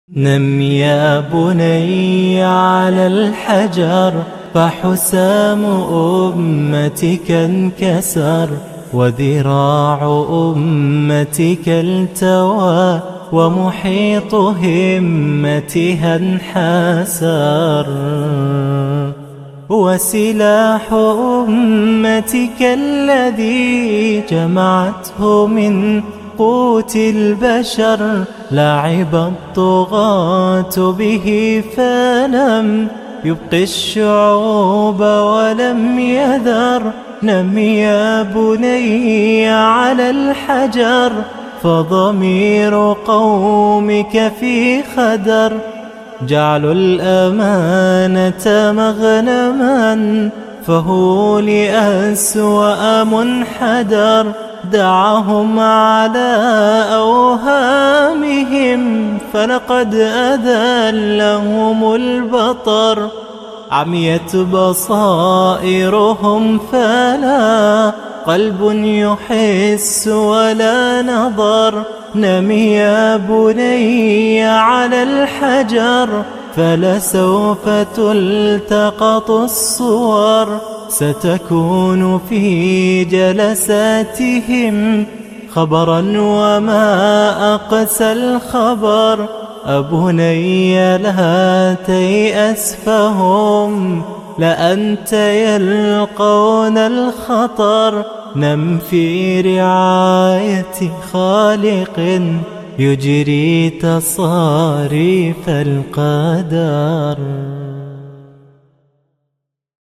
نم يا بني على الحجر، فحسام أمتك انكسر، وذراع أمتك التوى، ومحيط همتها انحسر. وسلاح أمتك الذي جمعته من قوت البشر، لعب الطغاة به فلم يبق الشعوب ولم يذر. نم يا بني على الحجر، فضمير قومك في خدر. جعلوا الأمانة مغنما، فهو لأسوأ منحدر. دعهم على أوهامهم، فلقد أذلهم البطر. عميت بصائرهم فلا قلب يحس ولا نظر. نم يا بني على الحجر، فلسوف تلتقط الصور. ستكون في جلساتهم خبرا وما أقسى الخبر. أبني لا تيأس، فهم لأنت يلقون الخطر. نم في رعاية خالق يجري تصاريف القدر.